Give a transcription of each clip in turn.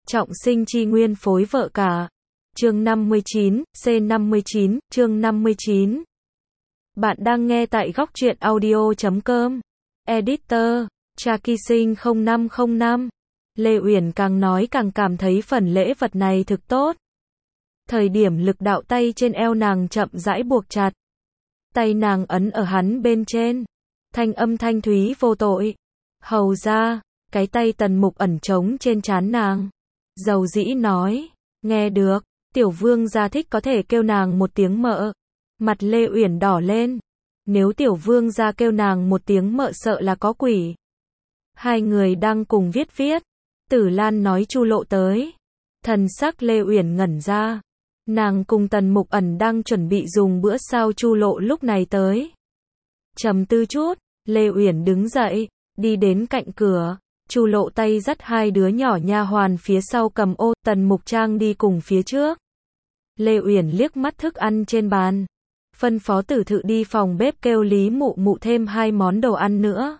Trọng sinh chi nguyên phối vợ cả. Chương 59, C59, chương 59. Bạn đang nghe tại góc truyện audio.com. Editor, Trakisin 0505. Lê Uyển càng nói càng cảm thấy phần lễ vật này thực tốt. Thời điểm lực đạo tay trên eo nàng chậm rãi buộc chặt. Tay nàng ấn ở hắn bên trên. Thanh âm thanh thúy vô tội. Hầu ra, cái tay Tần Mục ẩn trống trên trán nàng. Dầu dĩ nói, nghe được, tiểu vương gia thích có thể kêu nàng một tiếng mợ. Mặt Lê Uyển đỏ lên. Nếu tiểu vương gia kêu nàng một tiếng mợ sợ là có quỷ. Hai người đang cùng viết. Tử Lan nói Chu Lộ tới. Thần sắc Lê Uyển ngẩn ra. Nàng cùng Tần Mục ẩn đang chuẩn bị dùng bữa sao Chu Lộ lúc này tới. Trầm tư chút, Lê Uyển đứng dậy, đi đến cạnh cửa. Chu Lộ tay dắt hai đứa nhỏ nha hoàn phía sau cầm ô, Tần Mục Trang đi cùng phía trước. Lê Uyển liếc mắt thức ăn trên bàn, phân phó Tử Thự đi phòng bếp kêu Lý Mụ Mụ thêm 2 món đồ ăn nữa.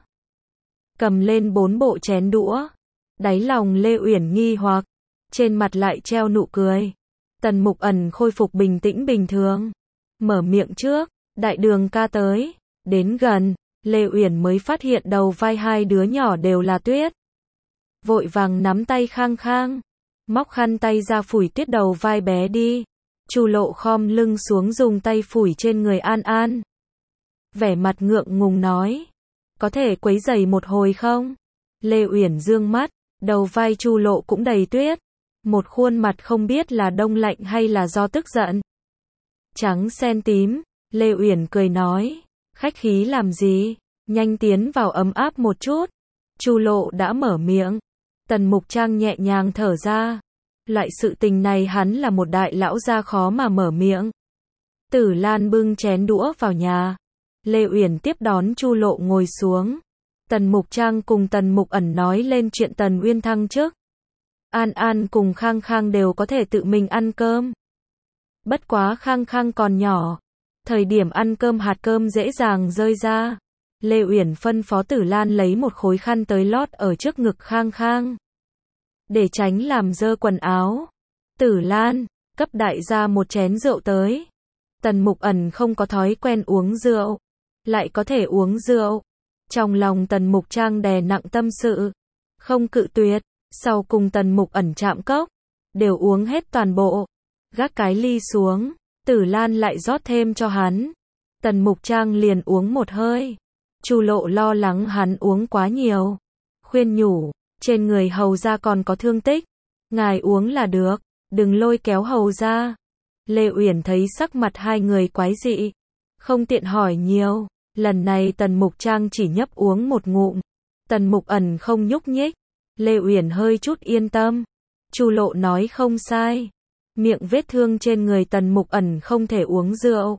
Cầm lên 4 bộ chén đũa, đáy lòng Lê Uyển nghi hoặc, trên mặt lại treo nụ cười. Tần Mục ẩn khôi phục bình tĩnh bình thường, mở miệng trước, đại đường ca tới. Đến gần, Lê Uyển mới phát hiện đầu vai hai đứa nhỏ đều là tuyết. Vội vàng nắm tay Khang Khang, móc khăn tay ra phủi tuyết đầu vai bé đi. Chu Lộ khom lưng xuống dùng tay phủi trên người An An. Vẻ mặt ngượng ngùng nói, có thể quấy rầy một hồi không? Lê Uyển dương mắt, đầu vai Chu Lộ cũng đầy tuyết. Một khuôn mặt không biết là đông lạnh hay là do tức giận. Trắng xen tím, Lê Uyển cười nói, khách khí làm gì, nhanh tiến vào ấm áp một chút. Chu Lộ đã mở miệng. Tần Mục Trang nhẹ nhàng thở ra. Loại sự tình này hắn là một đại lão gia khó mà mở miệng. Tử Lan bưng chén đũa vào nhà. Lê Uyển tiếp đón Chu Lộ ngồi xuống. Tần Mục Trang cùng Tần Mục ẩn nói lên chuyện Tần Uyên thăng chức. An An cùng Khang Khang đều có thể tự mình ăn cơm. Bất quá Khang Khang còn nhỏ. Thời điểm ăn cơm hạt cơm dễ dàng rơi ra. Lê Uyển phân phó Tử Lan lấy một khối khăn tới lót ở trước ngực Khang Khang, để tránh làm dơ quần áo. Tử Lan, cấp đại gia một chén rượu tới. Tần Mục ẩn không có thói quen uống rượu, lại có thể uống rượu. Trong lòng Tần Mục Trang đè nặng tâm sự, không cự tuyệt. Sau cùng Tần Mục ẩn chạm cốc, đều uống hết toàn bộ. Gác cái ly xuống, Tử Lan lại rót thêm cho hắn. Tần Mục Trang liền uống một hơi. Chu Lộ lo lắng hắn uống quá nhiều, khuyên nhủ, trên người hầu gia còn có thương tích, ngài uống là được, đừng lôi kéo hầu gia. Lê Uyển thấy sắc mặt hai người quái dị, không tiện hỏi nhiều. Lần này Tần Mục Trang chỉ nhấp uống một ngụm. Tần Mục ẩn không nhúc nhích. Lê Uyển hơi chút yên tâm. Chu Lộ nói không sai, miệng vết thương trên người Tần Mục ẩn không thể uống rượu.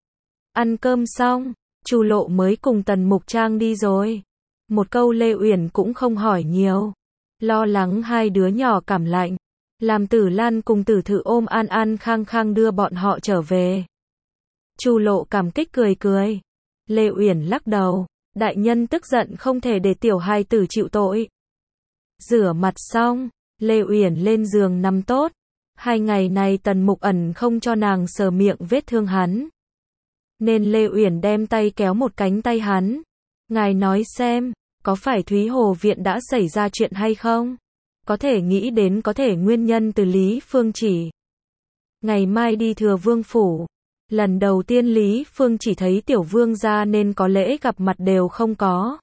Ăn cơm xong, Chu Lộ mới cùng Tần Mục Trang đi rồi. Một câu Lê Uyển cũng không hỏi nhiều. Lo lắng hai đứa nhỏ cảm lạnh, làm Tử Lan cùng Tử Thự ôm An An Khang Khang đưa bọn họ trở về. Chu Lộ cảm kích cười cười. Lê Uyển lắc đầu, đại nhân tức giận không thể để tiểu hài tử chịu tội. Rửa mặt xong, Lê Uyển lên giường nằm tốt. 2 ngày này Tần Mục ẩn không cho nàng sờ miệng vết thương hắn, nên Lê Uyển đem tay kéo một cánh tay hắn. Ngài nói xem, có phải Thúy Hồ Viện đã xảy ra chuyện hay không? Có thể nghĩ đến có thể nguyên nhân từ Lý Phương Chỉ. Ngày mai đi Thừa Vương Phủ. Lần đầu tiên Lý Phương Chỉ thấy tiểu vương gia nên có lễ gặp mặt đều không có.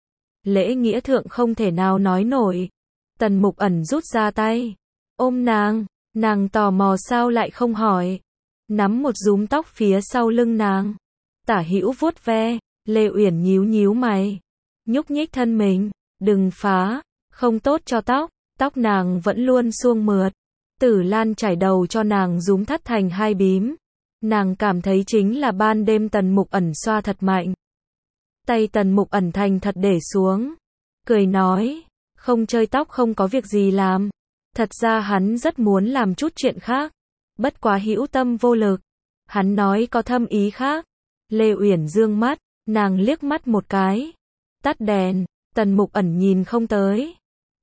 Lễ nghĩa thượng không thể nào nói nổi. Tần Mục ẩn rút ra tay, ôm nàng tò mò sao lại không hỏi. Nắm một rúm tóc phía sau lưng nàng, tả hữu vuốt ve. Lê Uyển nhíu nhíu mày, nhúc nhích thân mình, đừng phá, không tốt cho tóc. Tóc nàng vẫn luôn suông mượt. Tử Lan chải đầu cho nàng rúm thắt thành 2 bím. Nàng cảm thấy chính là ban đêm Tần Mục ẩn xoa thật mạnh. Tay Tần Mục ẩn thành thật để xuống, cười nói, không chơi tóc không có việc gì làm. Thật ra hắn rất muốn làm chút chuyện khác, bất quá hữu tâm vô lực. Hắn nói có thâm ý khác. Lê Uyển dương mắt, nàng liếc mắt một cái, tắt đèn. Tần Mục ẩn nhìn không tới.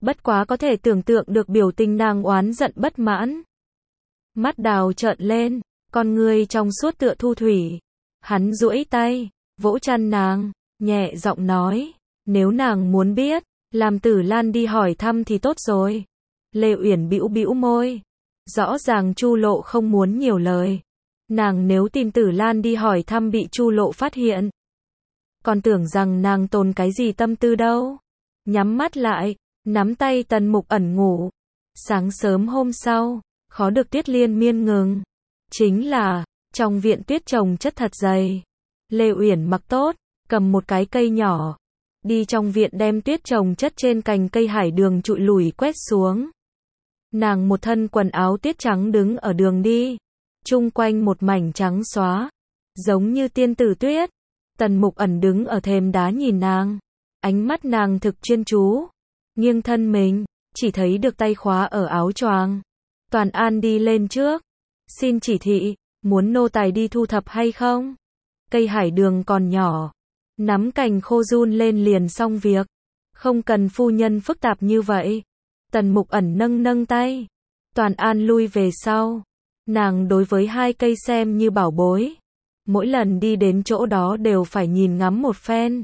Bất quá có thể tưởng tượng được biểu tình nàng oán giận bất mãn. Mắt Đào trợn lên, con ngươi trong suốt tựa thu thủy. Hắn duỗi tay, vỗ chăn nàng, nhẹ giọng nói, nếu nàng muốn biết, làm Tử Lan đi hỏi thăm thì tốt rồi. Lê Uyển bĩu bĩu môi. Rõ ràng Chu Lộ không muốn nhiều lời. Nàng nếu tìm Tử Lan đi hỏi thăm bị Chu Lộ phát hiện, còn tưởng rằng nàng tồn cái gì tâm tư đâu. Nhắm mắt lại, nắm tay Tần Mục Ẩn ngủ. Sáng sớm hôm sau, khó được tuyết liên miên ngừng. Chính là, trong viện tuyết trồng chất thật dày. Lê Uyển mặc tốt, cầm một cái cây nhỏ, đi trong viện đem tuyết trồng chất trên cành cây hải đường trụi lủi quét xuống. Nàng một thân quần áo tuyết trắng đứng ở đường đi, chung quanh một mảnh trắng xóa, giống như tiên tử tuyết. Tần Mục Ẩn đứng ở thềm đá nhìn nàng, ánh mắt nàng thực chuyên chú, nghiêng thân mình, chỉ thấy được tay khóa ở áo choàng. Toàn An đi lên trước, xin chỉ thị, muốn nô tài đi thu thập hay không? Cây hải đường còn nhỏ, nắm cành khô run lên liền xong việc, không cần phu nhân phức tạp như vậy. Tần Mục Ẩn nâng nâng tay, Toàn An lui về sau. Nàng đối với hai cây xem như bảo bối, mỗi lần đi đến chỗ đó đều phải nhìn ngắm một phen.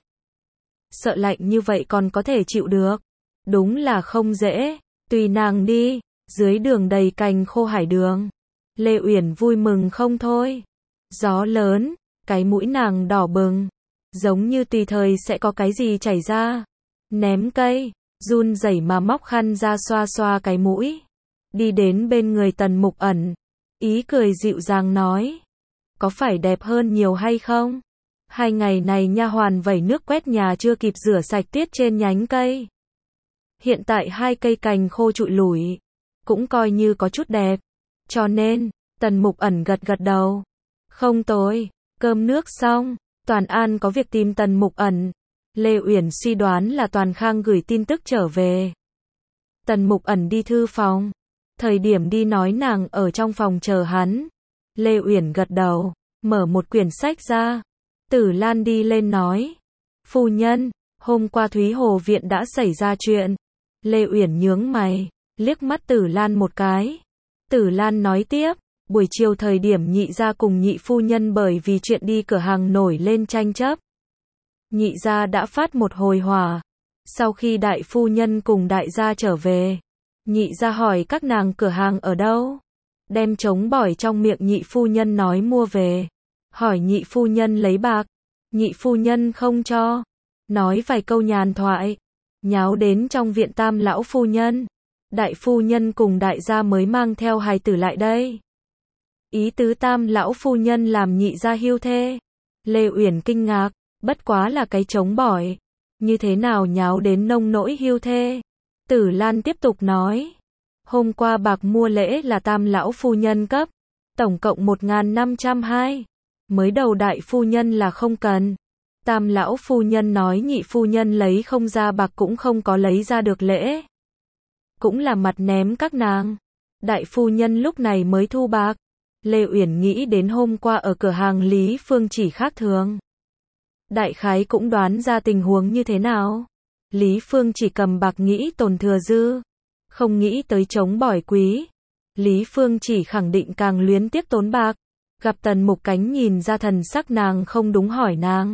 Sợ lạnh như vậy còn có thể chịu được, đúng là không dễ. Tùy nàng đi, dưới đường đầy cành khô hải đường. Lê Uyển vui mừng không thôi. Gió lớn, cái mũi nàng đỏ bừng, giống như tùy thời sẽ có cái gì chảy ra. Ném cây, run rẩy mà móc khăn ra xoa xoa cái mũi. Đi đến bên người Tần Mục Ẩn, ý cười dịu dàng nói, có phải đẹp hơn nhiều hay không? 2 ngày này nha hoàn vẩy nước quét nhà chưa kịp rửa sạch tuyết trên nhánh cây. Hiện tại 2 cây cành khô trụi lủi, cũng coi như có chút đẹp. Cho nên, Tần Mục Ẩn gật gật đầu. Không tồi, cơm nước xong, Toàn An có việc tìm Tần Mục Ẩn. Lê Uyển suy đoán là Toàn Khang gửi tin tức trở về. Tần Mục Ẩn đi thư phòng. Thời điểm đi nói nàng ở trong phòng chờ hắn. Lê Uyển gật đầu, mở một quyển sách ra. Tử Lan đi lên nói, phu nhân, hôm qua Thúy Hồ viện đã xảy ra chuyện. Lê Uyển nhướng mày, liếc mắt Tử Lan một cái. Tử Lan nói tiếp, buổi chiều thời điểm nhị gia cùng nhị phu nhân bởi vì chuyện đi cửa hàng nổi lên tranh chấp. Nhị gia đã phát một hồi hỏa. Sau khi đại phu nhân cùng đại gia trở về, nhị gia hỏi các nàng cửa hàng ở đâu. Đem trống bỏi trong miệng nhị phu nhân nói mua về. Hỏi nhị phu nhân lấy bạc. Nhị phu nhân không cho. Nói vài câu nhàn thoại. Nháo đến trong viện Tam lão phu nhân. Đại phu nhân cùng đại gia mới mang theo hài tử lại đây. Ý tứ Tam lão phu nhân làm nhị gia hiu thê. Lê Uyển kinh ngạc, bất quá là cái trống bỏi, như thế nào nháo đến nông nỗi hiu thê. Tử Lan tiếp tục nói, hôm qua bạc mua lễ là Tam lão phu nhân cấp, tổng cộng 1.502. Mới đầu đại phu nhân là không cần. Tam lão phu nhân nói nhị phu nhân lấy không ra bạc cũng không có lấy ra được lễ. Cũng là mặt ném các nàng. Đại phu nhân lúc này mới thu bạc. Lê Uyển nghĩ đến hôm qua ở cửa hàng Lý Phương Chỉ khác thường. Đại khái cũng đoán ra tình huống như thế nào. Lý Phương Chỉ cầm bạc nghĩ tồn thừa dư, không nghĩ tới trống bỏi quý. Lý Phương Chỉ khẳng định càng luyến tiếc tốn bạc. Gặp Tần Mục Cánh nhìn ra thần sắc nàng không đúng hỏi nàng.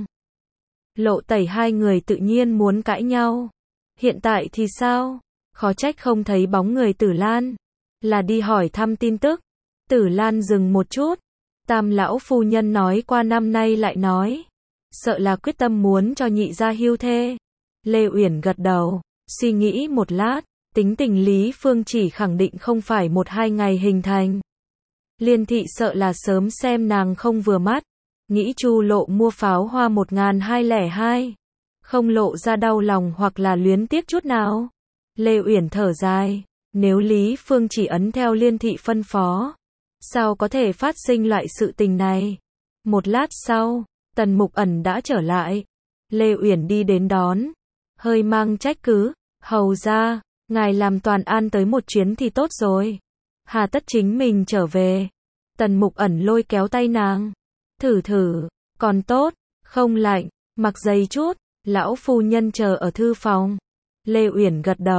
Lộ Tẩy hai người tự nhiên muốn cãi nhau. Hiện tại thì sao? Khó trách không thấy bóng người Tử Lan. Là đi hỏi thăm tin tức. Tử Lan dừng một chút. Tam lão phu nhân nói qua năm nay lại nói. Sợ là quyết tâm muốn cho nhị gia hiu thê. Lê Uyển gật đầu, suy nghĩ một lát. Tính tình Lý Phương Chỉ khẳng định không phải 1-2 ngày hình thành. Liên thị sợ là sớm xem nàng không vừa mắt. Nghĩ Chu Lộ mua pháo hoa 1.202. Không lộ ra đau lòng hoặc là luyến tiếc chút nào. Lê Uyển thở dài. Nếu Lý Phương Chỉ ấn theo liên thị phân phó, sao có thể phát sinh loại sự tình này? Một lát sau, Tần Mục Ẩn đã trở lại. Lê Uyển đi đến đón, hơi mang trách cứ. Hầu ra, ngài làm Toàn An tới một chuyến thì tốt rồi. Hà tất chính mình trở về. Tần Mục Ẩn lôi kéo tay nàng. Thử, còn tốt, không lạnh, mặc dày chút. Lão phu nhân chờ ở thư phòng. Lê Uyển gật đầu,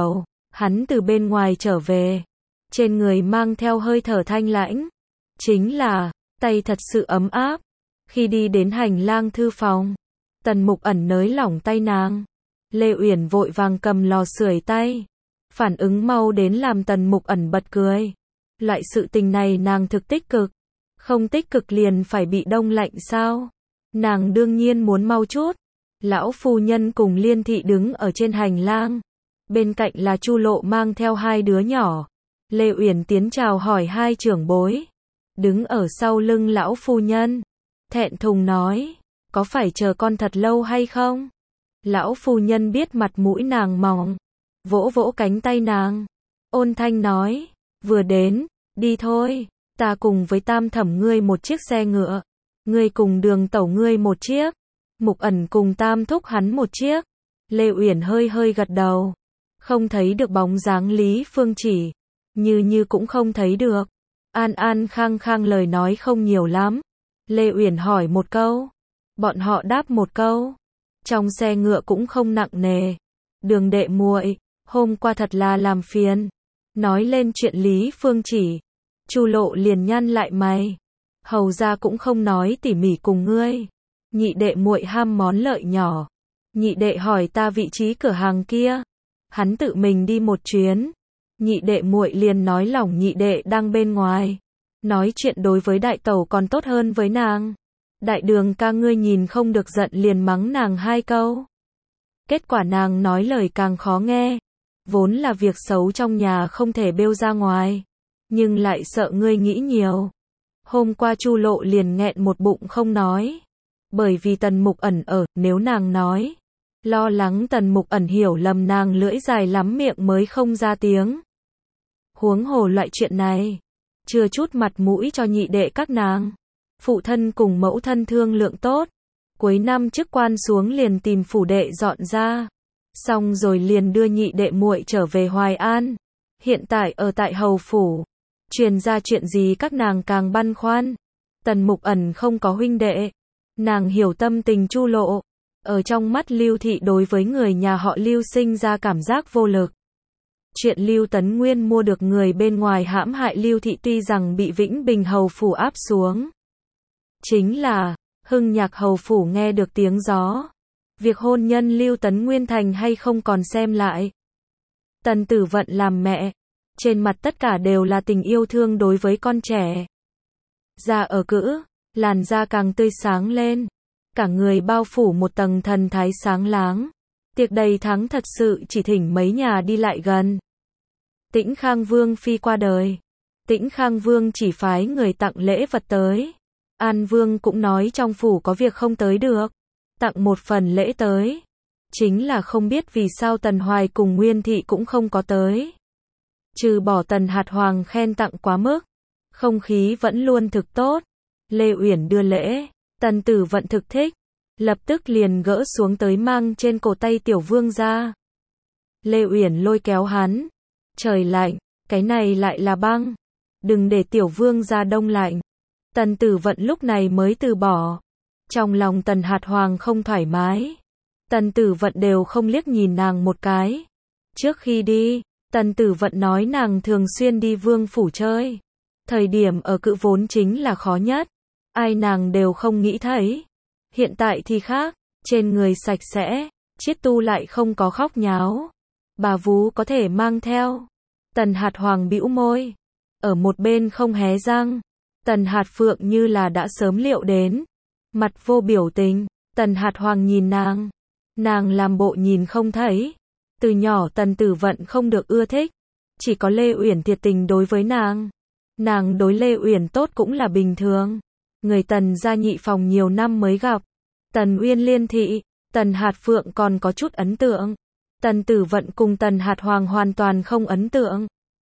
Hắn từ bên ngoài trở về, trên người mang theo hơi thở thanh lãnh, chính là tay thật sự ấm áp. Khi đi đến hành lang thư phòng, Tần Mục Ẩn nới lỏng tay nàng. Lê Uyển vội vàng cầm lò sưởi tay, phản ứng mau đến làm Tần Mục Ẩn bật cười. Loại sự tình này nàng thực tích cực, không tích cực liền phải bị đông lạnh sao? Nàng đương nhiên muốn mau chút. Lão phu nhân cùng Liên thị đứng ở trên hành lang, bên cạnh là Chu Lộ mang theo hai đứa nhỏ. Lê Uyển tiến chào hỏi hai trưởng bối, đứng ở sau lưng lão phu nhân, thẹn thùng nói, có phải chờ con thật lâu hay không? Lão phu nhân biết mặt mũi nàng mỏng, vỗ vỗ cánh tay nàng, ôn thanh nói, vừa đến, đi thôi, ta cùng với Tam thẩm ngươi một chiếc xe ngựa, ngươi cùng Đường tẩu ngươi một chiếc, Mục Ẩn cùng Tam thúc hắn một chiếc. Lê Uyển hơi hơi gật đầu, không thấy được bóng dáng Lý Phương Chỉ, như cũng không thấy được. An An khăng khăng lời nói không nhiều lắm. Lê Uyển hỏi một câu, bọn họ đáp một câu. Trong xe ngựa cũng không nặng nề. Đường đệ muội, hôm qua thật là làm phiền. Nói lên chuyện Lý Phương Chỉ, Chu Lộ liền nhăn lại mày. Hầu ra cũng không nói tỉ mỉ cùng ngươi. Nhị đệ muội ham món lợi nhỏ. Nhị đệ hỏi ta vị trí cửa hàng kia, hắn tự mình đi một chuyến. Nhị đệ muội liền nói lòng nhị đệ đang bên ngoài, nói chuyện đối với đại tẩu còn tốt hơn với nàng. Đại Đường ca ngươi nhìn không được giận liền mắng nàng hai câu. Kết quả nàng nói lời càng khó nghe. Vốn là việc xấu trong nhà không thể bêu ra ngoài, nhưng lại sợ ngươi nghĩ nhiều. Hôm qua Chu Lộ liền nghẹn một bụng không nói, bởi vì Tần Mục Ẩn ở, nếu nàng nói, lo lắng Tần Mục Ẩn hiểu lầm nàng lưỡi dài lắm miệng mới không ra tiếng. Huống hồ loại chuyện này, chưa chút mặt mũi cho nhị đệ các nàng. Phụ thân cùng mẫu thân thương lượng tốt, cuối năm chức quan xuống liền tìm phủ đệ dọn ra, xong rồi liền đưa nhị đệ muội trở về Hoài An. Hiện tại ở tại hầu phủ, truyền ra chuyện gì các nàng càng băn khoăn. Tần Mục Ẩn không có huynh đệ, nàng hiểu tâm tình Chu Lộ. Ở trong mắt Lưu thị đối với người nhà họ Lưu sinh ra cảm giác vô lực. Chuyện Lưu Tấn Nguyên mua được người bên ngoài hãm hại Lưu thị tuy rằng bị Vĩnh Bình hầu phủ áp xuống, chính là Hưng Nhạc hầu phủ nghe được tiếng gió. Việc hôn nhân Lưu Tấn Nguyên thành hay không còn xem lại. Tần Tử Vận làm mẹ, trên mặt tất cả đều là tình yêu thương đối với con trẻ. Da ở cữ, làn da càng tươi sáng lên, cả người bao phủ một tầng thần thái sáng láng. Tiệc đầy thắng thật sự chỉ thỉnh mấy nhà đi lại gần. Tĩnh Khang Vương phi qua đời, Tĩnh Khang Vương chỉ phái người tặng lễ vật tới. An Vương cũng nói trong phủ có việc không tới được, tặng một phần lễ tới. Chính là không biết vì sao Tần Hoài cùng Nguyên thị cũng không có tới. Trừ bỏ Tần Hạt Hoàng khen tặng quá mức, không khí vẫn luôn thực tốt. Lê Uyển đưa lễ, Tần Tử Vận thực thích, lập tức liền gỡ xuống tới mang trên cổ tay Tiểu Vương ra. Lê Uyển lôi kéo hắn, trời lạnh, cái này lại là băng, đừng để Tiểu Vương ra đông lạnh. Tần Tử Vận lúc này mới từ bỏ. Trong lòng Tần Hạt Hoàng không thoải mái, Tần Tử Vận đều không liếc nhìn nàng một cái. Trước khi đi, Tần Tử Vận nói nàng thường xuyên đi Vương phủ chơi, thời điểm ở cữ vốn chính là khó nhất, ai nàng đều không nghĩ thấy. Hiện tại thì khác, trên người sạch sẽ, Chiết Tu lại không có khóc nháo, bà vú có thể mang theo. Tần Hạt Hoàng bĩu môi, ở một bên không hé răng. Tần Hạt Phượng như là đã sớm liệu đến, mặt vô biểu tình. Tần Hạt Hoàng nhìn nàng làm bộ nhìn không thấy. Từ nhỏ Tần Tử Vận không được ưa thích, chỉ có Lê Uyển thiệt tình đối với nàng. Nàng đối Lê Uyển tốt cũng là bình thường. Người Tần gia nhị phòng nhiều năm mới gặp. Tần Uyên Liên thị, Tần Hạt Phượng còn có chút ấn tượng. Tần Tử Vận cùng Tần Hạt Hoàng hoàn toàn không ấn tượng.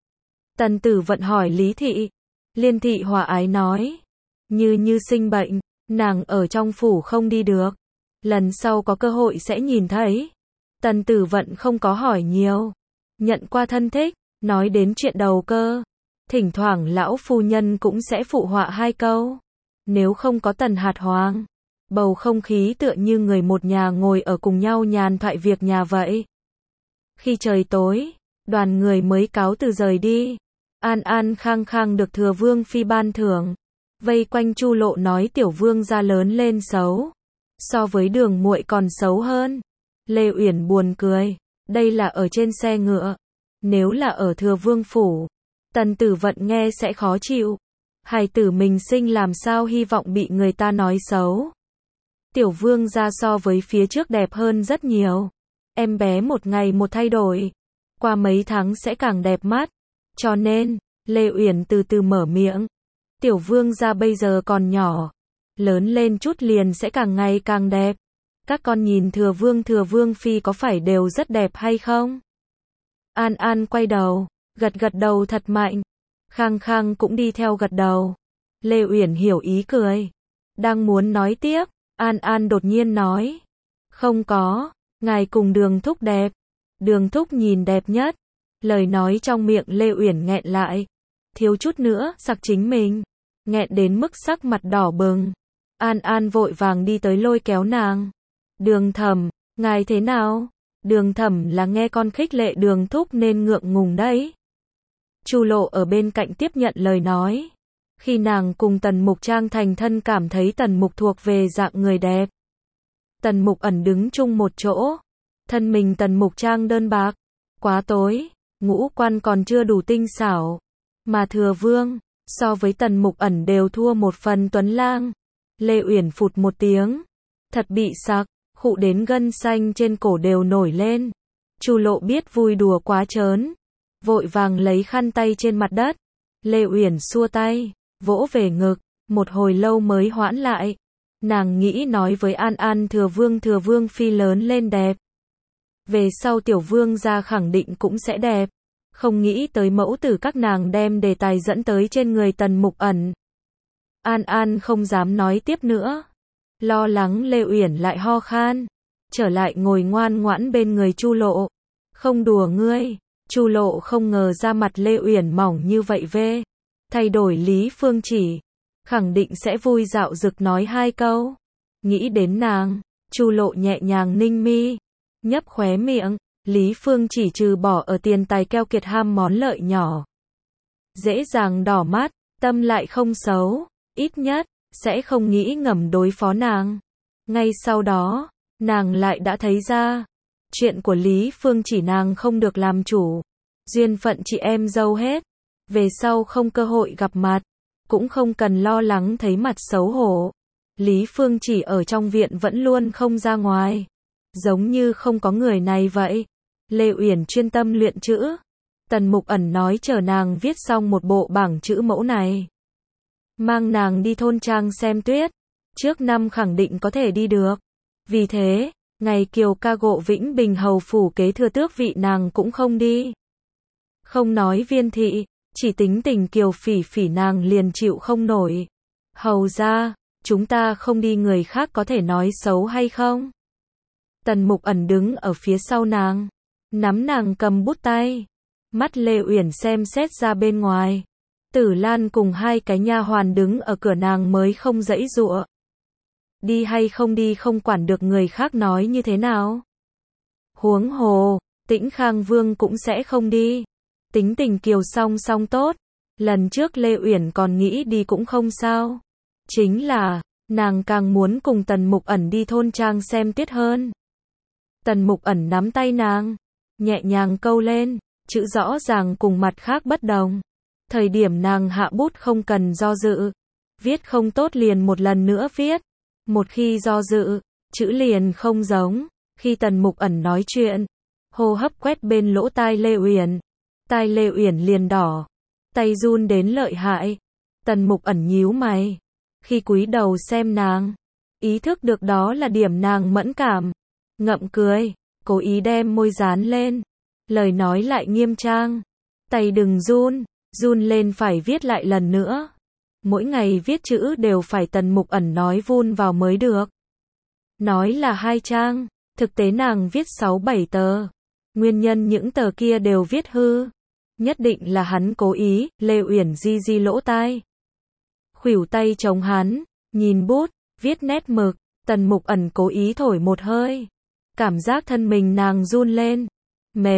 Tần Tử Vận hỏi Lý thị. Liên thị hòa ái nói, như sinh bệnh, nàng ở trong phủ không đi được, lần sau có cơ hội sẽ nhìn thấy. Tần Tử Vận không có hỏi nhiều, nhận qua thân thích. Nói đến chuyện đầu cơ, thỉnh thoảng lão phu nhân cũng sẽ phụ họa hai câu. Nếu không có Tần Hạt Hoàng, bầu không khí tựa như người một nhà ngồi ở cùng nhau nhàn thoại việc nhà vậy. Khi trời tối, Đoàn người mới cáo từ rời đi. An An khăng khăng được Thừa Vương phi ban thưởng. Vây quanh Chu Lộ nói tiểu vương gia lớn lên xấu. So với Đường muội còn xấu hơn. Lê Uyển buồn cười. Đây là ở trên xe ngựa. Nếu là ở Thừa Vương phủ, Tần Tử Vận nghe sẽ khó chịu. Hài tử mình sinh làm sao hy vọng bị người ta nói xấu. Tiểu vương gia so với phía trước đẹp hơn rất nhiều. Em bé một ngày một thay đổi. Qua mấy tháng sẽ càng đẹp mắt. Cho nên, Lê Uyển từ từ mở miệng. Tiểu vương gia bây giờ còn nhỏ. Lớn lên chút liền sẽ càng ngày càng đẹp. Các con nhìn Thừa Vương phi có phải đều rất đẹp hay không? An An quay đầu, gật đầu thật mạnh. Khang Khang cũng đi theo gật đầu. Lê Uyển hiểu ý cười. Đang muốn nói tiếp, An An đột nhiên nói. Không có, ngài cùng Đường thúc đẹp. Đường thúc nhìn đẹp nhất. Lời nói trong miệng Lê Uyển nghẹn lại. Thiếu chút nữa, sặc chính mình. Nghẹn đến mức sắc mặt đỏ bừng. An An vội vàng đi tới lôi kéo nàng. Đường Thẩm, ngài thế nào? Đường Thẩm là nghe con khích lệ Đường thúc nên ngượng ngùng đấy. Chu Lộ ở bên cạnh tiếp nhận lời nói. Khi nàng cùng Tần Mục Trang thành thân cảm thấy Tần Mục thuộc về dạng người đẹp. Tần Mục ẩn đứng chung một chỗ. Thân mình Tần Mục Trang đơn bạc, quá tối, ngũ quan còn chưa đủ tinh xảo. Mà Thừa Vương, so với Tần Mục ẩn đều thua một phần tuấn lang. Lê Uyển phụt một tiếng. Thật bị sặc, khụ đến gân xanh trên cổ đều nổi lên. Chu Lộ biết vui đùa quá trớn. Vội vàng lấy khăn tay trên mặt đất. Lê Uyển xua tay, vỗ về ngực, một hồi lâu mới hoãn lại. Nàng nghĩ nói với An An Thừa Vương phi lớn lên đẹp. Về sau tiểu vương gia khẳng định cũng sẽ đẹp. Không nghĩ tới mẫu tử các nàng đem đề tài dẫn tới trên người Tần Mục ẩn. An An không dám nói tiếp nữa. Lo lắng Lê Uyển lại ho khan. Trở lại ngồi ngoan ngoãn bên người Chu Lộ. Không đùa ngươi. Chu Lộ không ngờ da mặt Lê Uyển mỏng như vậy về. Thay đổi Lý Phương Chỉ. Khẳng định sẽ vui dạo dực nói hai câu. Nghĩ đến nàng, Chu Lộ nhẹ nhàng ninh mi. Nhấp khóe miệng. Lý Phương Chỉ trừ bỏ ở tiền tài keo kiệt ham món lợi nhỏ. Dễ dàng đỏ mắt, tâm lại không xấu. Ít nhất, sẽ không nghĩ ngầm đối phó nàng. Ngay sau đó, nàng lại đã thấy ra. Chuyện của Lý Phương Chỉ nàng không được làm chủ. Duyên phận chị em dâu hết. Về sau không cơ hội gặp mặt. Cũng không cần lo lắng thấy mặt xấu hổ. Lý Phương Chỉ ở trong viện vẫn luôn không ra ngoài. Giống như không có người này vậy. Lê Uyển chuyên tâm luyện chữ. Tần Mục ẩn nói chờ nàng viết xong một bộ bảng chữ mẫu này. Mang nàng đi thôn trang xem tuyết. Trước năm khẳng định có thể đi được. Vì thế, ngày Kiều ca gộ Vĩnh Bình hầu phủ kế thừa tước vị nàng cũng không đi. Không nói Viên thị, chỉ tính tình Kiều Phỉ Phỉ nàng liền chịu không nổi. Hầu ra, chúng ta không đi người khác có thể nói xấu hay không? Tần Mục ẩn đứng ở phía sau nàng, nắm nàng cầm bút tay. Mắt Lê Uyển xem xét ra bên ngoài. Tử Lan cùng hai cái nha hoàn đứng ở cửa nàng mới không giãy giụa. Đi hay không đi không quản được người khác nói như thế nào. Huống hồ, Tĩnh Khang Vương cũng sẽ không đi. Tính tình Kiều song song tốt. Lần trước Lê Uyển còn nghĩ đi cũng không sao. Chính là, nàng càng muốn cùng Tần Mục ẩn đi thôn trang xem tuyết hơn. Tần Mục ẩn nắm tay nàng, nhẹ nhàng câu lên, chữ rõ ràng cùng mặt khác bất đồng. Thời điểm nàng hạ bút không cần do dự. Viết không tốt liền một lần nữa viết. Một khi do dự, chữ liền không giống. Khi Tần Mục ẩn nói chuyện, hô hấp quét bên lỗ tai Lê Uyển. Tai Lê Uyển liền đỏ. Tay run đến lợi hại. Tần Mục ẩn nhíu mày. Khi cúi đầu xem nàng, ý thức được đó là điểm nàng mẫn cảm. Ngậm cười, cố ý đem môi dán lên. Lời nói lại nghiêm trang. Tay đừng run, run lên phải viết lại lần nữa. Mỗi ngày viết chữ đều phải Tần Mục ẩn nói vun vào mới được. Nói là 2 trang, thực tế nàng viết 6-7 tờ. Nguyên nhân những tờ kia đều viết hư. Nhất định là hắn cố ý. Lê Uyển di di lỗ tai. Khuỷu tay chống hắn, nhìn bút, viết nét mực. Tần Mục ẩn cố ý thổi một hơi. Cảm giác thân mình nàng run lên. Mềm,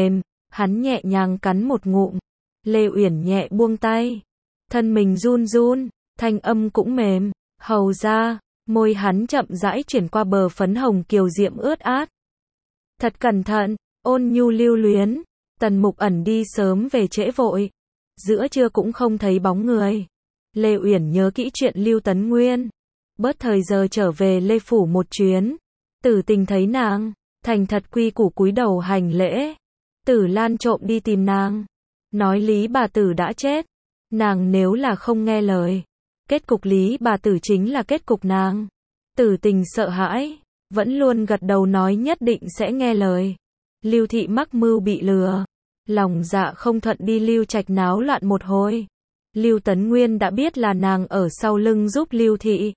Hắn nhẹ nhàng cắn một ngụm. Lê Uyển nhẹ buông tay. Thân mình run run, thanh âm cũng mềm. Hầu ra, môi hắn chậm rãi chuyển qua bờ phấn hồng kiều diễm ướt át. Thật cẩn thận, ôn nhu lưu luyến. Tần Mục Ẩn đi sớm về trễ vội. Giữa trưa cũng không thấy bóng người. Lê Uyển nhớ kỹ chuyện Lưu Tấn Nguyên. Bớt thời giờ trở về Lê Phủ một chuyến. Tử Tình thấy nàng, thành thật quy củ cúi đầu hành lễ. Tử Lan trộm đi tìm nàng. Nói Lý bà tử đã chết. Nàng nếu là không nghe lời. Kết cục Lý bà tử chính là kết cục nàng. Tử Tình sợ hãi. Vẫn luôn gật đầu nói nhất định sẽ nghe lời. Lưu Thị mắc mưu bị lừa. Lòng dạ không thuận đi Lưu Trạch náo loạn một hồi. Lưu Tấn Nguyên đã biết là nàng ở sau lưng giúp Lưu Thị.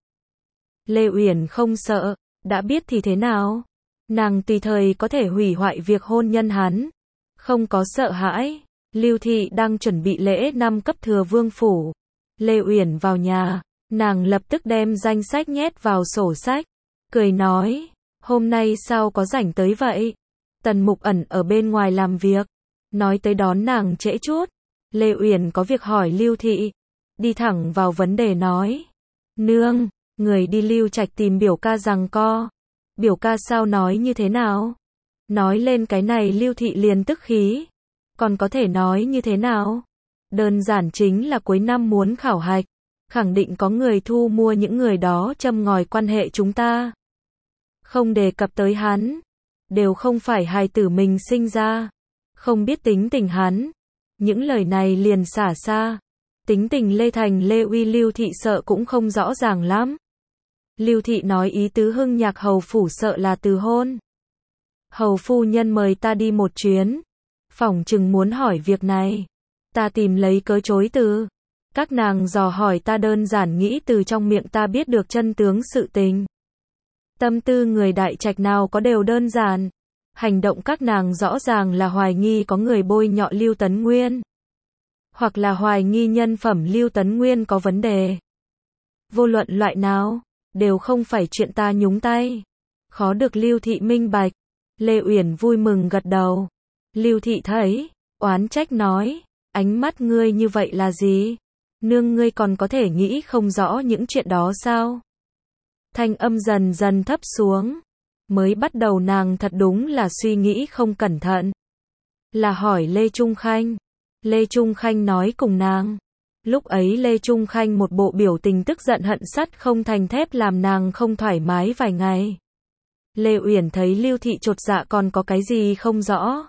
Lê Uyển không sợ, đã biết thì thế nào? Nàng tùy thời có thể hủy hoại việc hôn nhân hắn. Không có sợ hãi. Lưu Thị đang chuẩn bị lễ năm cấp thừa vương phủ. Lê Uyển vào nhà, nàng lập tức đem danh sách nhét vào sổ sách. Cười nói, hôm nay sao có rảnh tới vậy? Tần Mục Ẩn ở bên ngoài làm việc. Nói tới đón nàng trễ chút. Lê Uyển có việc hỏi Lưu Thị. Đi thẳng vào vấn đề nói. Nương, người đi Lưu Trạch tìm biểu ca giằng co. Biểu ca sao nói như thế nào? Nói lên cái này Lưu Thị liền tức khí. Còn có thể nói như thế nào? Đơn giản chính là cuối năm muốn khảo hạch. Khẳng định có người thu mua những người đó châm ngòi quan hệ chúng ta. Không đề cập tới hắn. Đều không phải hài tử mình sinh ra. Không biết tính tình hắn. Những lời này liền xả xa. Tính tình Lê Thành Lê Uy Lưu Thị sợ cũng không rõ ràng lắm. Lưu Thị nói ý tứ Hưng Nhạc hầu phủ sợ là từ hôn. Hầu phu nhân mời ta đi một chuyến. Phỏng chừng muốn hỏi việc này. Ta tìm lấy cớ chối từ. Các nàng dò hỏi ta đơn giản nghĩ từ trong miệng ta biết được chân tướng sự tình. Tâm tư người Đại Trạch nào có đều đơn giản. Hành động các nàng rõ ràng là hoài nghi có người bôi nhọ Lưu Tấn Nguyên. Hoặc là hoài nghi nhân phẩm Lưu Tấn Nguyên có vấn đề. Vô luận loại nào, đều không phải chuyện ta nhúng tay. Khó được Lưu Thị minh bạch. Lê Uyển vui mừng gật đầu. Lưu Thị thấy, oán trách nói, ánh mắt ngươi như vậy là gì? Nương ngươi còn có thể nghĩ không rõ những chuyện đó sao? Thanh âm dần dần thấp xuống. Mới bắt đầu nàng thật đúng là suy nghĩ không cẩn thận. Là hỏi Lê Trung Khanh. Lê Trung Khanh nói cùng nàng. Lúc ấy Lê Trung Khanh một bộ biểu tình tức giận hận sắt không thành thép làm nàng không thoải mái vài ngày. Lê Uyển thấy Lưu Thị chột dạ còn có cái gì không rõ.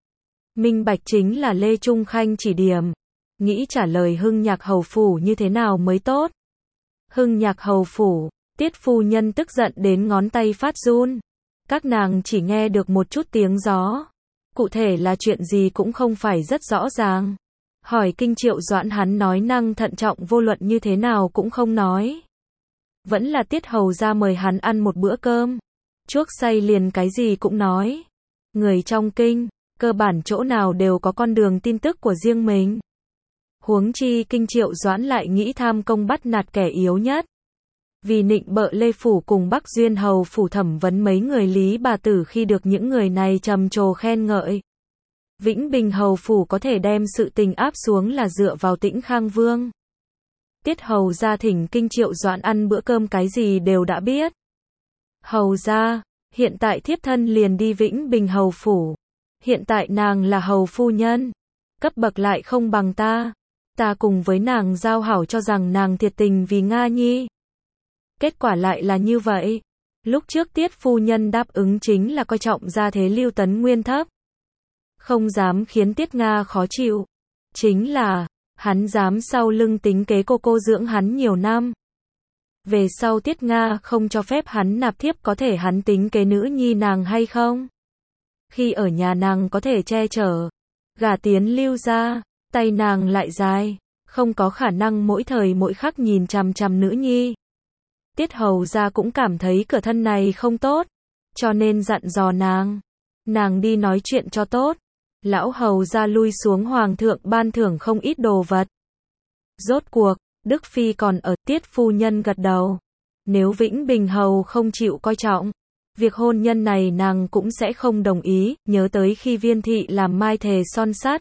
Minh bạch chính là Lê Trung Khanh chỉ điểm. Nghĩ trả lời Hưng Nhạc hầu phủ như thế nào mới tốt. Hưng Nhạc hầu phủ, Tiết phu nhân tức giận đến ngón tay phát run. Các nàng chỉ nghe được một chút tiếng gió. Cụ thể là chuyện gì cũng không phải rất rõ ràng. Hỏi Kinh Triệu Doãn hắn nói năng thận trọng vô luận như thế nào cũng không nói. Vẫn là Tiết hầu ra mời hắn ăn một bữa cơm. Chuốc say liền cái gì cũng nói. Người trong kinh, cơ bản chỗ nào đều có con đường tin tức của riêng mình. Huống chi Kinh Triệu Doãn lại nghĩ tham công bắt nạt kẻ yếu nhất. Vì nịnh bợ Lê Phủ cùng Bắc Duyên hầu phủ thẩm vấn mấy người Lý bà tử khi được những người này trầm trồ khen ngợi. Vĩnh Bình hầu phủ có thể đem sự tình áp xuống là dựa vào Tĩnh Khang Vương. Tiết hầu ra thỉnh Kinh Triệu Doãn ăn bữa cơm cái gì đều đã biết. Hầu ra, hiện tại thiếp thân liền đi Vĩnh Bình hầu phủ. Hiện tại nàng là hầu phu nhân. Cấp bậc lại không bằng ta. Ta cùng với nàng giao hảo cho rằng nàng thiệt tình vì Nga Nhi. Kết quả lại là như vậy. Lúc trước Tiết phu nhân đáp ứng chính là coi trọng gia thế Lưu Tấn Nguyên thấp. Không dám khiến Tiết Nga khó chịu. Chính là, hắn dám sau lưng tính kế cô dưỡng hắn nhiều năm. Về sau Tiết Nga không cho phép hắn nạp thiếp có thể hắn tính kế nữ nhi nàng hay không? Khi ở nhà nàng có thể che chở. Gả tiến Lưu ra, tay nàng lại dài. Không có khả năng mỗi thời mỗi khắc nhìn chằm chằm nữ nhi. Tiết hầu ra cũng cảm thấy cửa thân này không tốt. Cho nên dặn dò nàng. Nàng đi nói chuyện cho tốt. Lão hầu ra lui xuống hoàng thượng ban thưởng không ít đồ vật. Rốt cuộc, Đức Phi còn ở. Tiết phu nhân gật đầu. Nếu Vĩnh Bình hầu không chịu coi trọng, Việc hôn nhân này nàng cũng sẽ không đồng ý, nhớ tới khi Viên Thị làm mai thề son sắt.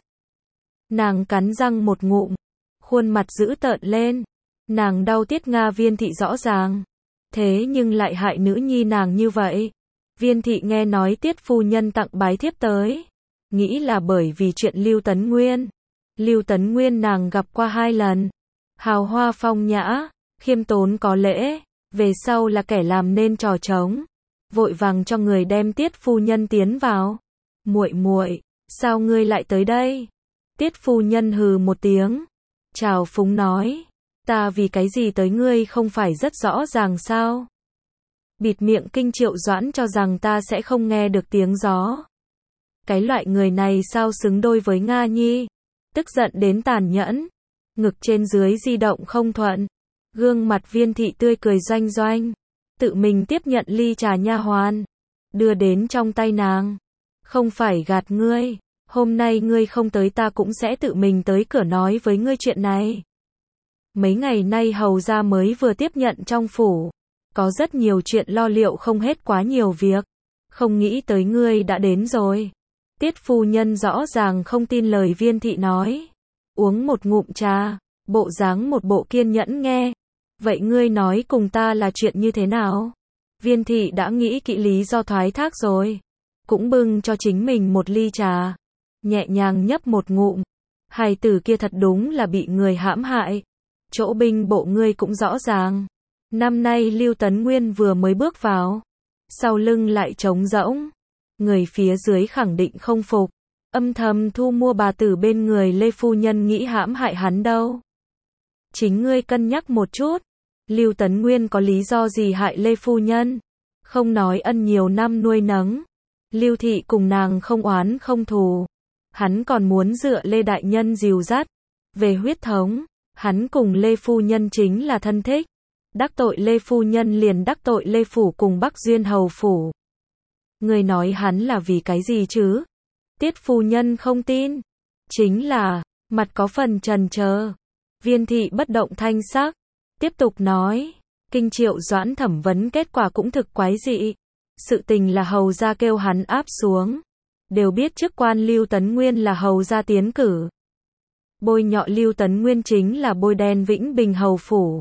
Nàng cắn răng một ngụm, khuôn mặt dữ tợn lên. Nàng đau Tiết Nga Viên Thị rõ ràng. Thế nhưng lại hại nữ nhi nàng như vậy. Viên Thị nghe nói Tiết phu nhân tặng bái thiếp tới. Nghĩ là bởi vì chuyện Lưu Tấn Nguyên. Lưu Tấn Nguyên nàng gặp qua 2 lần. Hào hoa phong nhã, khiêm tốn có lễ. Về sau là kẻ làm nên trò trống. Vội vàng cho người đem Tiết phu nhân tiến vào. Muội muội, sao ngươi lại tới đây? Tiết phu nhân hừ một tiếng. Trào phúng nói. Ta vì cái gì tới ngươi không phải rất rõ ràng sao? Bịt miệng Kinh Triệu Doãn cho rằng ta sẽ không nghe được tiếng gió. Cái loại người này sao xứng đôi với Nga Nhi? Tức giận đến tàn nhẫn. Ngực trên dưới di động không thuận. Gương mặt Viên Thị tươi cười doanh doanh. Tự mình tiếp nhận ly trà nha hoàn. Đưa đến trong tay nàng. Không phải gạt ngươi. Hôm nay ngươi không tới ta cũng sẽ tự mình tới cửa nói với ngươi chuyện này. Mấy ngày nay hầu gia mới vừa tiếp nhận trong phủ. Có rất nhiều chuyện lo liệu không hết quá nhiều việc. Không nghĩ tới ngươi đã đến rồi. Tiết phu nhân rõ ràng không tin lời Viên Thị nói. Uống một ngụm trà, bộ dáng một bộ kiên nhẫn nghe. Vậy ngươi nói cùng ta là chuyện như thế nào? Viên Thị đã nghĩ kỹ lý do thoái thác rồi. Cũng bưng cho chính mình một ly trà. Nhẹ nhàng nhấp một ngụm. Hài tử kia thật đúng là bị người hãm hại. Chỗ binh bộ ngươi cũng rõ ràng. Năm nay Lưu Tấn Nguyên vừa mới bước vào. Sau lưng lại trống rỗng. Người phía dưới khẳng định không phục. Âm thầm thu mua bà tử bên người Lê Phu Nhân nghĩ hãm hại hắn đâu. Chính ngươi cân nhắc một chút. Lưu Tấn Nguyên có lý do gì hại Lê Phu Nhân? Không nói ân nhiều năm nuôi nấng. Lưu Thị cùng nàng không oán không thù. Hắn còn muốn dựa Lê Đại Nhân dìu dắt. Về huyết thống, hắn cùng Lê Phu Nhân chính là thân thích. Đắc tội Lê Phu Nhân liền đắc tội Lê Phủ cùng Bắc Duyên Hầu Phủ. Người nói hắn là vì cái gì chứ? Tiết Phu Nhân không tin. Chính là, mặt có phần trần chờ. Viên Thị bất động thanh sắc. Tiếp tục nói. Kinh Triệu Doãn thẩm vấn kết quả cũng thực quái dị. Sự tình là hầu gia kêu hắn áp xuống. Đều biết chức quan Lưu Tấn Nguyên là hầu gia tiến cử. Bôi nhọ Lưu Tấn Nguyên chính là bôi đen Vĩnh Bình Hầu Phủ.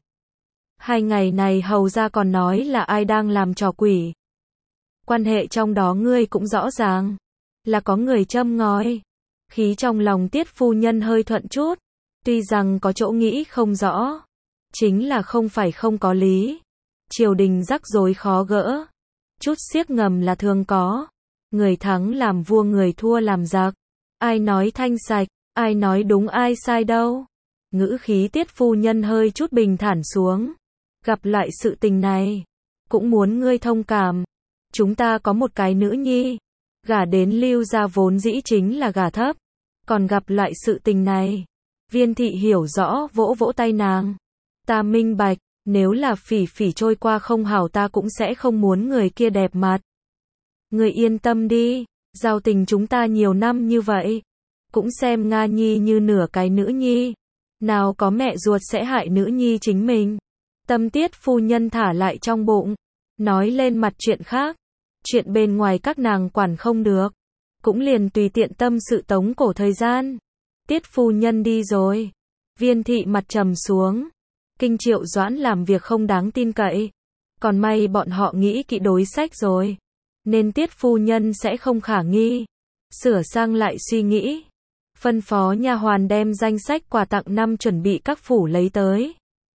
2 ngày này hầu gia còn nói là ai đang làm trò quỷ. Quan hệ trong đó ngươi cũng rõ ràng. Là có người châm ngòi. Khí trong lòng Tiết Phu Nhân hơi thuận chút. Tuy rằng có chỗ nghĩ không rõ. Chính là không phải không có lý. Triều đình rắc rối khó gỡ. Chút xiếc ngầm là thường có. Người thắng làm vua người thua làm giặc. Ai nói thanh sạch, ai nói đúng ai sai đâu. Ngữ khí Tiết Phu Nhân hơi chút bình thản xuống. Gặp lại sự tình này. Cũng muốn ngươi thông cảm. Chúng ta có một cái nữ nhi. Gả đến Lưu gia vốn dĩ chính là gả thấp. Còn gặp lại sự tình này. Viên Thị hiểu rõ vỗ vỗ tay nàng. Ta minh bạch. Nếu là Phỉ Phỉ trôi qua không hảo ta cũng sẽ không muốn người kia đẹp mặt. Người yên tâm đi. Giao tình chúng ta nhiều năm như vậy. Cũng xem Nga Nhi như nửa cái nữ nhi. Nào có mẹ ruột sẽ hại nữ nhi chính mình. Tâm Tiết Phu Nhân thả lại trong bụng. Nói lên mặt chuyện khác. Chuyện bên ngoài các nàng quản không được. Cũng liền tùy tiện tâm sự tống cổ thời gian. Tiết Phu Nhân đi rồi. Viên Thị mặt trầm xuống. Kinh Triệu Doãn làm việc không đáng tin cậy. Còn may bọn họ nghĩ kỹ đối sách rồi. Nên Tiết Phu Nhân sẽ không khả nghi. Sửa sang lại suy nghĩ. Phân phó nha hoàn đem danh sách quà tặng năm chuẩn bị các phủ lấy tới.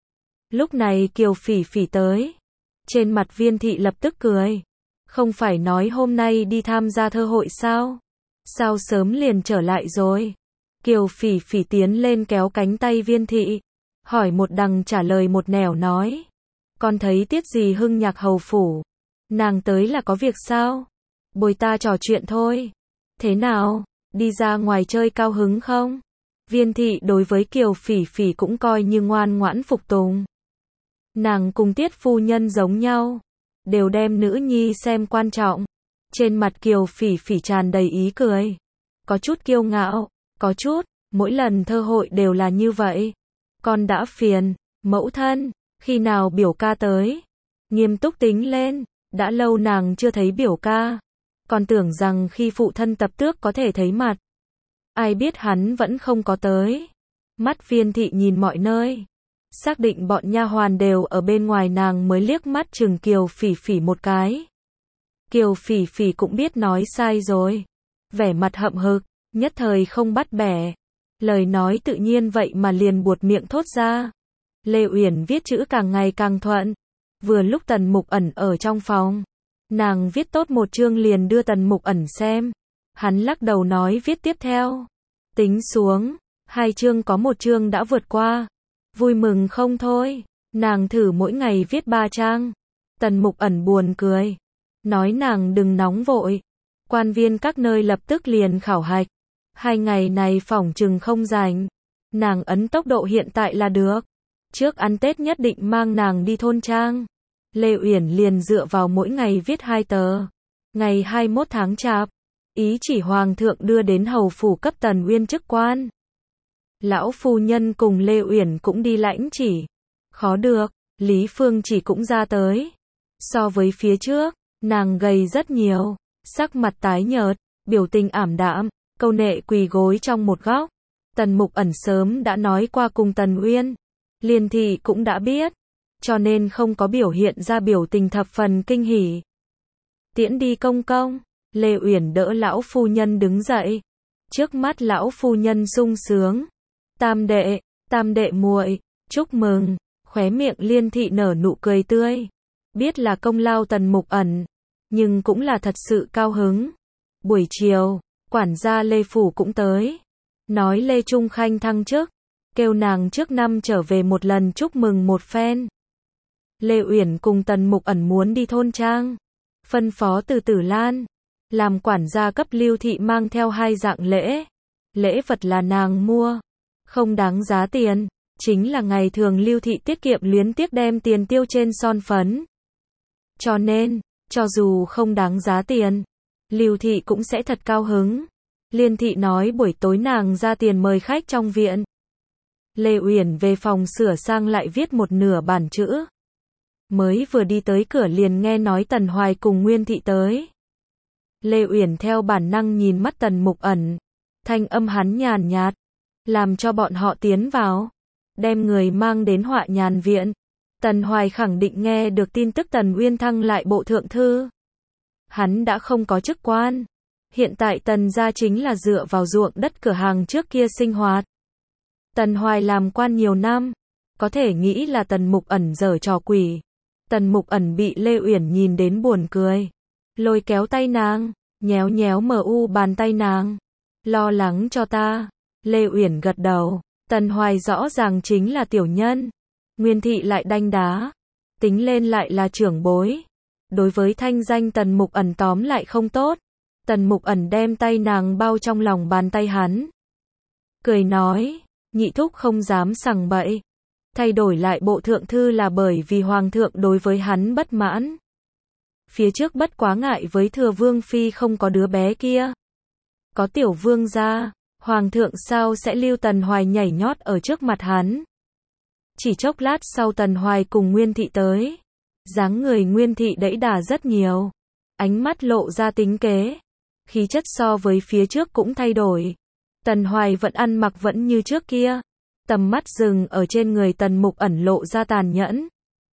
Lúc này Kiều Phỉ Phỉ tới. Trên mặt Viên Thị lập tức cười. Không phải nói hôm nay đi tham gia thơ hội sao? Sao sớm liền trở lại rồi? Kiều Phỉ Phỉ tiến lên kéo cánh tay Viên Thị. Hỏi một đằng trả lời một nẻo nói. Con thấy Tiết gì Hưng Nhạc hầu phủ. Nàng tới là có việc sao? Bồi ta trò chuyện thôi. Thế nào? Đi ra ngoài chơi cao hứng không? Viên Thị đối với Kiều Phỉ Phỉ cũng coi như ngoan ngoãn phục tùng. Nàng cùng Tiết Phu Nhân giống nhau. Đều đem nữ nhi xem quan trọng. Trên mặt Kiều Phỉ Phỉ tràn đầy ý cười. Có chút kiêu ngạo. Có chút. Mỗi lần thơ hội đều là như vậy. Con đã phiền. Mẫu thân. Khi nào biểu ca tới? Nghiêm túc tính lên. Đã lâu nàng chưa thấy biểu ca. Còn tưởng rằng khi phụ thân tập tước có thể thấy mặt. Ai biết hắn vẫn không có tới. Mắt Viên thị nhìn mọi nơi. Xác định bọn nha hoàn đều ở bên ngoài, nàng mới liếc mắt chừng Kiều Phỉ Phỉ một cái. Kiều Phỉ Phỉ cũng biết nói sai rồi. Vẻ mặt hậm hực, nhất thời không bắt bẻ. Lời nói tự nhiên vậy mà liền buột miệng thốt ra. Lê Uyển viết chữ càng ngày càng thuận. Vừa lúc Tần Mục Ẩn ở trong phòng. Nàng viết tốt một chương liền đưa Tần Mục Ẩn xem. Hắn lắc đầu nói viết tiếp theo. Tính xuống, 2 chương có 1 chương đã vượt qua. Vui mừng không thôi. Nàng thử mỗi ngày viết 3 trang. Tần Mục Ẩn buồn cười. Nói nàng đừng nóng vội. Quan viên các nơi lập tức liền khảo hạch. 2 ngày này phỏng chừng không rảnh. Nàng ấn tốc độ hiện tại là được. Trước ăn Tết nhất định mang nàng đi thôn trang. Lê Uyển liền dựa vào mỗi ngày viết 2 tờ. Ngày 21 tháng Chạp, ý chỉ hoàng thượng đưa đến hầu phủ cấp Tần Uyên chức quan. Lão phu nhân cùng Lê Uyển cũng đi lãnh chỉ. Khó được, Lý Phương Chỉ cũng ra tới. So với phía trước, nàng gầy rất nhiều, sắc mặt tái nhợt, biểu tình ảm đạm, câu nệ quỳ gối trong một góc. Tần Mục Ẩn sớm đã nói qua cùng Tần Uyên. Liên thị cũng đã biết, cho nên không có biểu hiện ra biểu tình thập phần kinh hỉ. Tiễn đi công công. Lê Uyển đỡ lão phu nhân đứng dậy. Trước mắt lão phu nhân sung sướng. Tam đệ muội, chúc mừng. Khóe miệng Liên thị nở nụ cười tươi. Biết là công lao Tần Mục Ẩn, nhưng cũng là thật sự cao hứng. Buổi chiều, quản gia Lê Phủ cũng tới. Nói Lê Trung Khanh thăng chức, kêu nàng trước năm trở về một lần chúc mừng một phen. Lê Uyển cùng Tần Mục Ẩn muốn đi thôn trang. Phân phó từ Tử Lan, làm quản gia cấp Lưu thị mang theo 2 dạng lễ. Lễ vật là nàng mua, không đáng giá tiền. Chính là ngày thường Lưu thị tiết kiệm luyến tiếc đem tiền tiêu trên son phấn. Cho nên, cho dù không đáng giá tiền, Lưu thị cũng sẽ thật cao hứng. Liên thị nói buổi tối nàng ra tiền mời khách trong viện. Lê Uyển về phòng sửa sang lại viết một nửa bản chữ. Mới vừa đi tới cửa liền nghe nói Tần Hoài cùng Nguyên thị tới. Lê Uyển theo bản năng nhìn mắt Tần Mục Ẩn. Thanh âm hắn nhàn nhạt, làm cho bọn họ tiến vào. Đem người mang đến Họa Nhàn viện. Tần Hoài khẳng định nghe được tin tức Tần Uyên thăng lại bộ thượng thư. Hắn đã không có chức quan. Hiện tại Tần gia chính là dựa vào ruộng đất cửa hàng trước kia sinh hoạt. Tần Hoài làm quan nhiều năm, có thể nghĩ là Tần Mục Ẩn giở trò quỷ. Tần Mục Ẩn bị Lê Uyển nhìn đến buồn cười. Lôi kéo tay nàng, nhéo nhéo bàn tay nàng. Lo lắng cho ta. Lê Uyển gật đầu. Tần Hoài rõ ràng chính là tiểu nhân. Nguyên thị lại đanh đá. Tính lên lại là trưởng bối. Đối với thanh danh Tần Mục Ẩn tóm lại không tốt. Tần Mục Ẩn đem tay nàng bao trong lòng bàn tay hắn. Cười nói, nhị thúc không dám sằng bậy. Thay đổi lại bộ thượng thư là bởi vì hoàng thượng đối với hắn bất mãn. Phía trước bất quá ngại với thừa vương phi không có đứa bé kia. Có tiểu vương gia, hoàng thượng sao sẽ lưu Tần Hoài nhảy nhót ở trước mặt hắn. Chỉ chốc lát sau Tần Hoài cùng Nguyên thị tới. Dáng người Nguyên thị đẫy đà rất nhiều. Ánh mắt lộ ra tính kế. Khí chất so với phía trước cũng thay đổi. Tần Hoài vẫn ăn mặc vẫn như trước kia. Tầm mắt dừng ở trên người Tần Mục Ẩn lộ ra tàn nhẫn.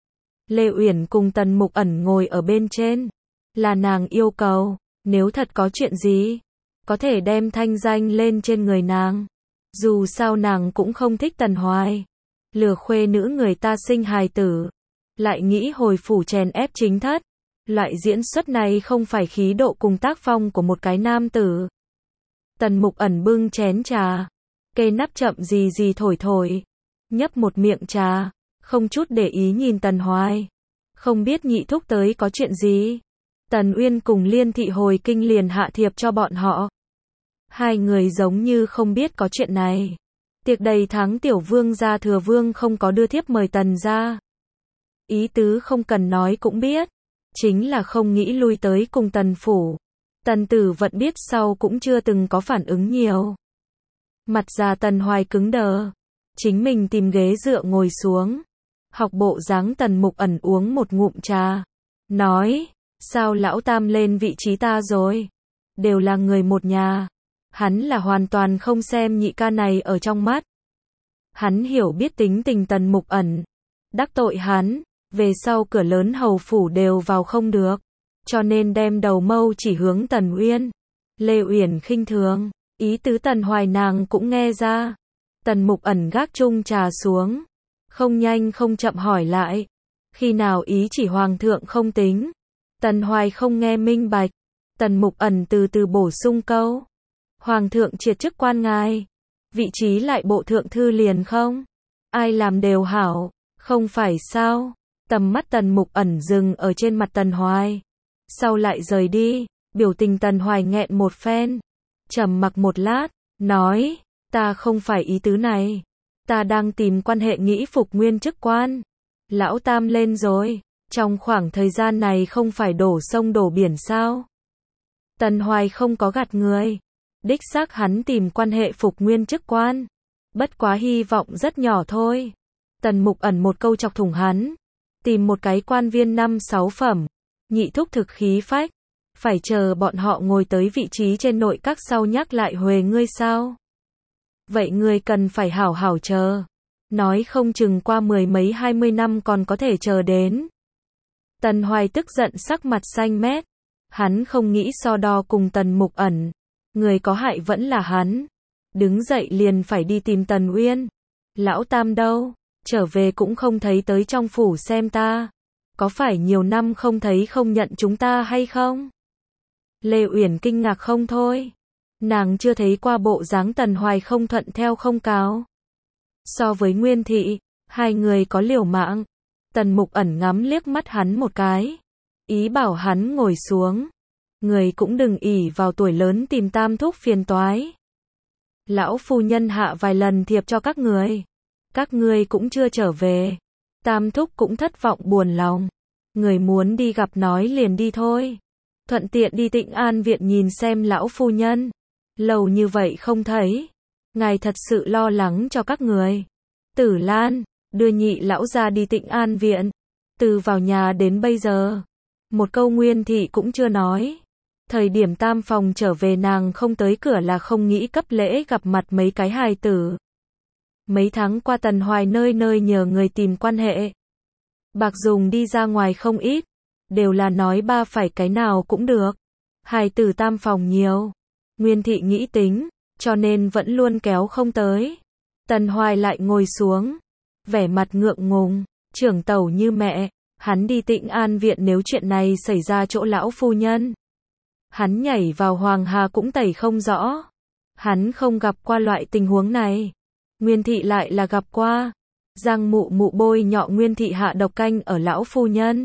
Lê Uyển cùng Tần Mục Ẩn ngồi ở bên trên. Là nàng yêu cầu, nếu thật có chuyện gì, có thể đem thanh danh lên trên người nàng. Dù sao nàng cũng không thích Tần Hoài. Lừa khuê nữ người ta sinh hài tử. Lại nghĩ hồi phủ chèn ép chính thất. Loại diễn xuất này không phải khí độ cùng tác phong của một cái nam tử. Tần Mục Ẩn bưng chén trà. Cây nắp chậm gì thổi. Nhấp một miệng trà. Không chút để ý nhìn Tần Hoài. Không biết nhị thúc tới có chuyện gì. Tần Uyên cùng Liên thị hồi kinh liền hạ thiệp cho bọn họ. 2 người giống như không biết có chuyện này. Tiệc đầy tháng tiểu vương gia thừa vương không có đưa thiếp mời Tần gia. Ý tứ không cần nói cũng biết. Chính là không nghĩ lui tới cùng Tần phủ. Tần Tử Vận biết sau cũng chưa từng có phản ứng nhiều. Mặt già Tần Hoài cứng đờ. Chính mình tìm ghế dựa ngồi xuống. Học bộ dáng Tần Mục Ẩn uống một ngụm trà. Nói, Sao lão tam lên vị trí ta rồi? Đều là người một nhà. Hắn là hoàn toàn không xem nhị ca này ở trong mắt. Hắn hiểu biết tính tình Tần Mục Ẩn. Đắc tội hắn, về sau cửa lớn hầu phủ đều vào không được. Cho nên đem đầu mâu chỉ hướng Tần Uyên. Lê Uyển khinh thường, ý tứ Tần Hoài nàng cũng nghe ra. Tần Mục Ẩn gác chung trà xuống. Không nhanh không chậm hỏi lại. Khi nào ý chỉ hoàng thượng không tính? Tần Hoài không nghe minh bạch. Tần Mục Ẩn từ từ bổ sung câu. Hoàng thượng triệt chức quan ngài. Vị trí lại bộ thượng thư liền không? Ai làm đều hảo, không phải sao? Tầm mắt Tần Mục Ẩn dừng ở trên mặt Tần Hoài. Sau lại rời đi, biểu tình Tần Hoài nghẹn một phen. Trầm mặc một lát, nói, ta không phải ý tứ này. Ta đang tìm quan hệ nghĩ phục nguyên chức quan. Lão tam lên rồi, trong khoảng thời gian này không phải đổ sông đổ biển sao? Tần Hoài không có gạt người. Đích xác hắn tìm quan hệ phục nguyên chức quan. Bất quá hy vọng rất nhỏ thôi. Tần Mục Ẩn một câu chọc thủng hắn. Tìm một cái quan viên 5-6 phẩm. Nhị thúc thực khí phách. Phải chờ bọn họ ngồi tới vị trí trên nội các sau nhắc lại huề ngươi sao? Vậy ngươi cần phải hảo hảo chờ. Nói không chừng qua 10 mấy 20 năm còn có thể chờ đến. Tần Hoài tức giận sắc mặt xanh mét. Hắn không nghĩ so đo cùng Tần Mục Ẩn. Người có hại vẫn là hắn. Đứng dậy liền phải đi tìm Tần Uyên. Lão tam đâu? Trở về cũng không thấy tới trong phủ xem ta. Có phải nhiều năm không thấy không nhận chúng ta hay không? Lê Uyển kinh ngạc không thôi. Nàng chưa thấy qua bộ dáng Tần Hoài không thuận theo không cáo. So với Nguyên Thị, hai người có liều mạng. Tần Mục Ẩn ngắm liếc mắt hắn một cái. Ý bảo hắn ngồi xuống. Người cũng đừng ỷ vào tuổi lớn tìm tam thúc phiền toái. Lão phu nhân hạ vài lần thiệp cho các người. Các ngươi cũng chưa trở về. Tam thúc cũng thất vọng buồn lòng. Người muốn đi gặp nói liền đi thôi. Thuận tiện đi Tịnh An viện nhìn xem lão phu nhân. Lâu như vậy không thấy. Ngài thật sự lo lắng cho các người. Tử Lan, đưa nhị lão ra đi Tịnh An viện. Từ vào nhà đến bây giờ. Một câu Nguyên Thị cũng chưa nói. Thời điểm tam phòng trở về nàng không tới cửa là không nghĩ cấp lễ gặp mặt mấy cái hài tử. Mấy tháng qua Tần Hoài nơi nơi nhờ người tìm quan hệ. Bạc dùng đi ra ngoài không ít. Đều là nói ba phải cái nào cũng được. Hài tử tam phòng nhiều. Nguyên Thị nghĩ tính, cho nên vẫn luôn kéo không tới. Tần Hoài lại ngồi xuống. Vẻ mặt ngượng ngùng, trưởng tẩu như mẹ. Hắn đi Tịnh An viện nếu chuyện này xảy ra chỗ lão phu nhân. Hắn nhảy vào Hoàng Hà cũng tẩy không rõ. Hắn không gặp qua loại tình huống này. Nguyên Thị lại là gặp qua. Giang mụ mụ bôi nhọ Nguyên Thị hạ độc canh ở lão phu nhân.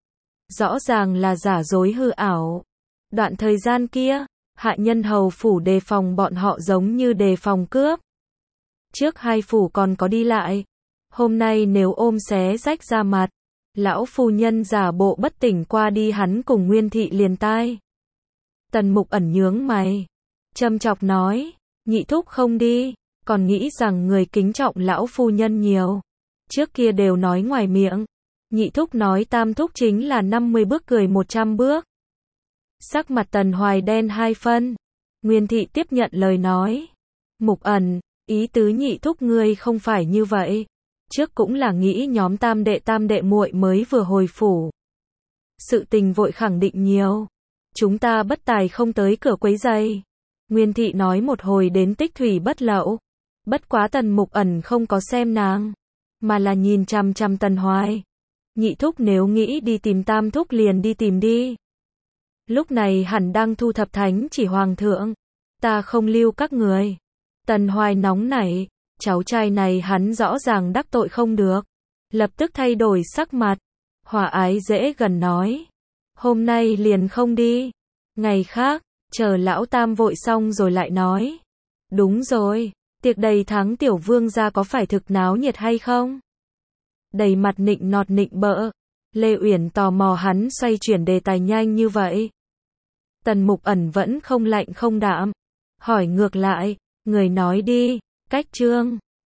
Rõ ràng là giả dối hư ảo. Đoạn thời gian kia, hạ nhân hầu phủ đề phòng bọn họ giống như đề phòng cướp. Trước hai phủ còn có đi lại. Hôm nay nếu ôm xé rách ra mặt, lão phu nhân giả bộ bất tỉnh qua đi hắn cùng Nguyên Thị liền tai. Tần Mục Ẩn nhướng mày. Châm chọc nói, nhị thúc không đi, còn nghĩ rằng người kính trọng lão phu nhân nhiều. Trước kia đều nói ngoài miệng. Nhị thúc nói tam thúc chính là 50 bước cười 100 bước. Sắc mặt Tần Hoài đen hai phân. Nguyên Thị tiếp nhận lời nói. Mục Ẩn, ý tứ nhị thúc ngươi không phải như vậy. Trước cũng là nghĩ nhóm tam đệ muội mới vừa hồi phủ. Sự tình vội khẳng định nhiều. Chúng ta bất tài không tới cửa quấy giày. Nguyên Thị nói một hồi đến tích thủy bất lậu. Bất quá Tần Mục Ẩn không có xem nàng, mà là nhìn chằm chằm Tần Hoài. Nhị thúc nếu nghĩ đi tìm tam thúc liền đi tìm đi. Lúc này hẳn đang thu thập thánh chỉ hoàng thượng. Ta không lưu các người. Tần Hoài nóng nảy. Cháu trai này hắn rõ ràng đắc tội không được. Lập tức thay đổi sắc mặt. Hòa ái dễ gần nói. Hôm nay liền không đi. Ngày khác, chờ lão tam vội xong rồi lại nói. Đúng rồi, tiệc đầy tháng tiểu vương gia có phải thực náo nhiệt hay không? Đầy mặt nịnh nọt nịnh bợ. Lê Uyển tò mò hắn xoay chuyển đề tài nhanh như vậy. Tần Mục Ẩn vẫn không lạnh không đạm. Hỏi ngược lại, người nói đi, cách trương.